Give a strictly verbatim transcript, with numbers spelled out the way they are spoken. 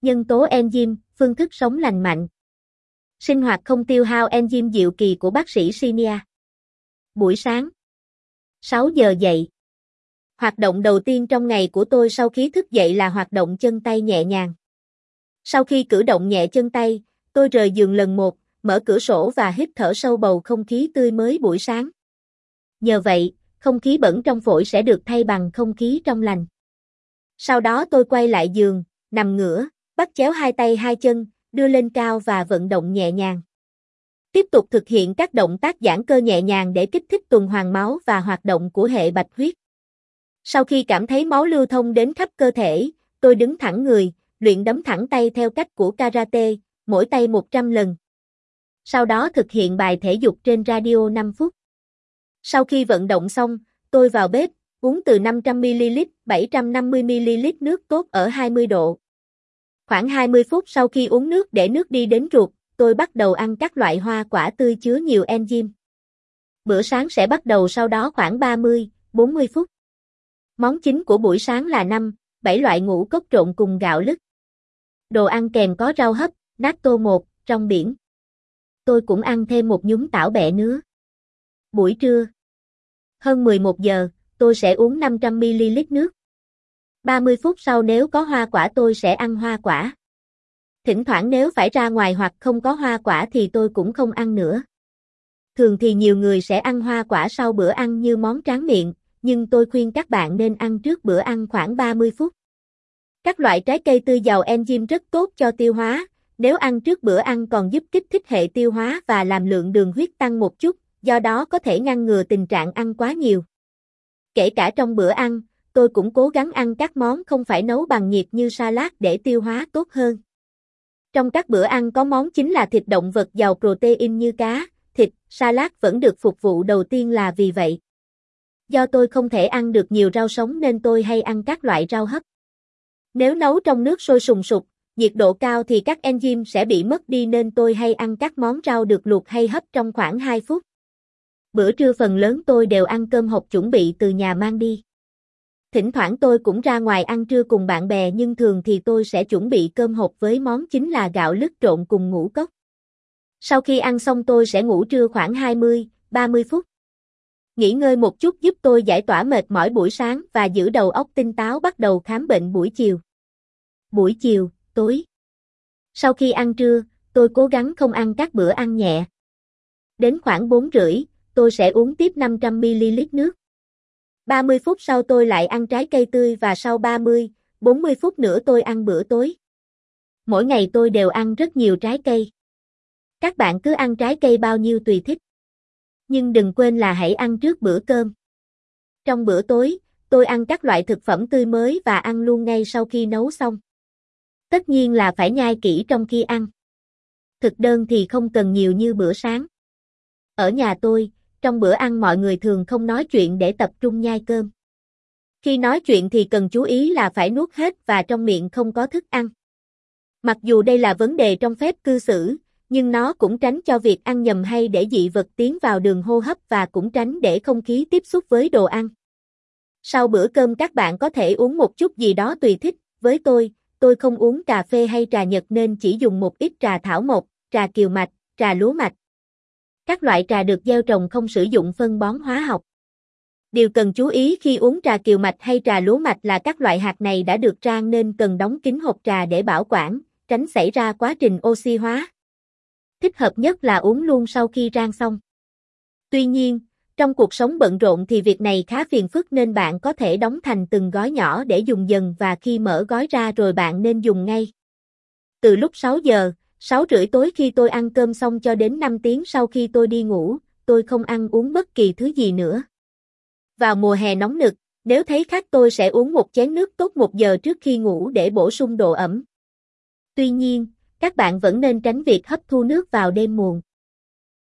Nhân tố enzyme, phương thức sống lành mạnh. Sinh hoạt không tiêu hao enzyme diệu kỳ của bác sĩ Shinya. Buổi sáng. sáu giờ dậy. Hoạt động đầu tiên trong ngày của tôi sau khi thức dậy là hoạt động chân tay nhẹ nhàng. Sau khi cử động nhẹ chân tay, tôi rời giường lần một, mở cửa sổ và hít thở sâu bầu không khí tươi mới buổi sáng. Nhờ vậy, không khí bẩn trong phổi sẽ được thay bằng không khí trong lành. Sau đó tôi quay lại giường, nằm ngửa, bắt chéo hai tay hai chân, đưa lên cao và vận động nhẹ nhàng. Tiếp tục thực hiện các động tác giãn cơ nhẹ nhàng để kích thích tuần hoàn máu và hoạt động của hệ bạch huyết. Sau khi cảm thấy máu lưu thông đến khắp cơ thể, tôi đứng thẳng người, luyện đấm thẳng tay theo cách của karate, mỗi tay một trăm lần. Sau đó thực hiện bài thể dục trên radio năm phút. Sau khi vận động xong, tôi vào bếp, uống từ năm trăm mi li lít, bảy trăm năm mươi mi li lít nước tốt ở hai mươi độ. Khoảng hai mươi phút sau khi uống nước để nước đi đến ruột, tôi bắt đầu ăn các loại hoa quả tươi chứa nhiều enzyme. Bữa sáng sẽ bắt đầu sau đó khoảng ba mươi đến bốn mươi phút. Món chính của buổi sáng là năm, bảy loại ngũ cốc trộn cùng gạo lứt. Đồ ăn kèm có rau hấp, natto một, rong biển. Tôi cũng ăn thêm một nhúm tảo bẹ nứa. Buổi trưa. Hơn mười một giờ, tôi sẽ uống năm trăm mi li lít nước. ba mươi phút sau nếu có hoa quả tôi sẽ ăn hoa quả. Thỉnh thoảng nếu phải ra ngoài hoặc không có hoa quả thì tôi cũng không ăn nữa. Thường thì nhiều người sẽ ăn hoa quả sau bữa ăn như món tráng miệng, nhưng tôi khuyên các bạn nên ăn trước bữa ăn khoảng ba mươi phút. Các loại trái cây tươi giàu enzyme rất tốt cho tiêu hóa, nếu ăn trước bữa ăn còn giúp kích thích hệ tiêu hóa và làm lượng đường huyết tăng một chút, do đó có thể ngăn ngừa tình trạng ăn quá nhiều. Kể cả trong bữa ăn, tôi cũng cố gắng ăn các món không phải nấu bằng nhiệt như salad để tiêu hóa tốt hơn. Trong các bữa ăn có món chính là thịt động vật giàu protein như cá, thịt, salad vẫn được phục vụ đầu tiên là vì vậy. Do tôi không thể ăn được nhiều rau sống nên tôi hay ăn các loại rau hấp. Nếu nấu trong nước sôi sùng sục, nhiệt độ cao thì các enzyme sẽ bị mất đi nên tôi hay ăn các món rau được luộc hay hấp trong khoảng hai phút. Bữa trưa phần lớn tôi đều ăn cơm hộp chuẩn bị từ nhà mang đi. Thỉnh thoảng tôi cũng ra ngoài ăn trưa cùng bạn bè nhưng thường thì tôi sẽ chuẩn bị cơm hộp với món chính là gạo lứt trộn cùng ngũ cốc. Sau khi ăn xong tôi sẽ ngủ trưa khoảng hai mươi đến ba mươi phút. Nghỉ ngơi một chút giúp tôi giải tỏa mệt mỏi buổi sáng và giữ đầu óc tinh táo bắt đầu khám bệnh buổi chiều. Buổi chiều, tối. Sau khi ăn trưa, tôi cố gắng không ăn các bữa ăn nhẹ. Đến khoảng bốn rưỡi, tôi sẽ uống tiếp năm trăm mi li lít nước. ba mươi phút sau tôi lại ăn trái cây tươi và sau ba mươi đến bốn mươi phút nữa tôi ăn bữa tối. Mỗi ngày tôi đều ăn rất nhiều trái cây. Các bạn cứ ăn trái cây bao nhiêu tùy thích. Nhưng đừng quên là hãy ăn trước bữa cơm. Trong bữa tối, tôi ăn các loại thực phẩm tươi mới và ăn luôn ngay sau khi nấu xong. Tất nhiên là phải nhai kỹ trong khi ăn. Thực đơn thì không cần nhiều như bữa sáng. Ở nhà tôi, trong bữa ăn mọi người thường không nói chuyện để tập trung nhai cơm. Khi nói chuyện thì cần chú ý là phải nuốt hết và trong miệng không có thức ăn. Mặc dù đây là vấn đề trong phép cư xử, nhưng nó cũng tránh cho việc ăn nhầm hay để dị vật tiến vào đường hô hấp và cũng tránh để không khí tiếp xúc với đồ ăn. Sau bữa cơm các bạn có thể uống một chút gì đó tùy thích, với tôi, tôi không uống cà phê hay trà Nhật nên chỉ dùng một ít trà thảo mộc, trà kiều mạch, trà lúa mạch. Các loại trà được gieo trồng không sử dụng phân bón hóa học. Điều cần chú ý khi uống trà kiều mạch hay trà lúa mạch là các loại hạt này đã được rang nên cần đóng kín hộp trà để bảo quản, tránh xảy ra quá trình oxy hóa. Thích hợp nhất là uống luôn sau khi rang xong. Tuy nhiên, trong cuộc sống bận rộn thì việc này khá phiền phức nên bạn có thể đóng thành từng gói nhỏ để dùng dần và khi mở gói ra rồi bạn nên dùng ngay. Từ lúc sáu giờ, sáu rưỡi tối khi tôi ăn cơm xong cho đến năm tiếng sau khi tôi đi ngủ, tôi không ăn uống bất kỳ thứ gì nữa. Vào mùa hè nóng nực, nếu thấy khát tôi sẽ uống một chén nước tốt một giờ trước khi ngủ để bổ sung độ ẩm. Tuy nhiên, các bạn vẫn nên tránh việc hấp thu nước vào đêm muộn.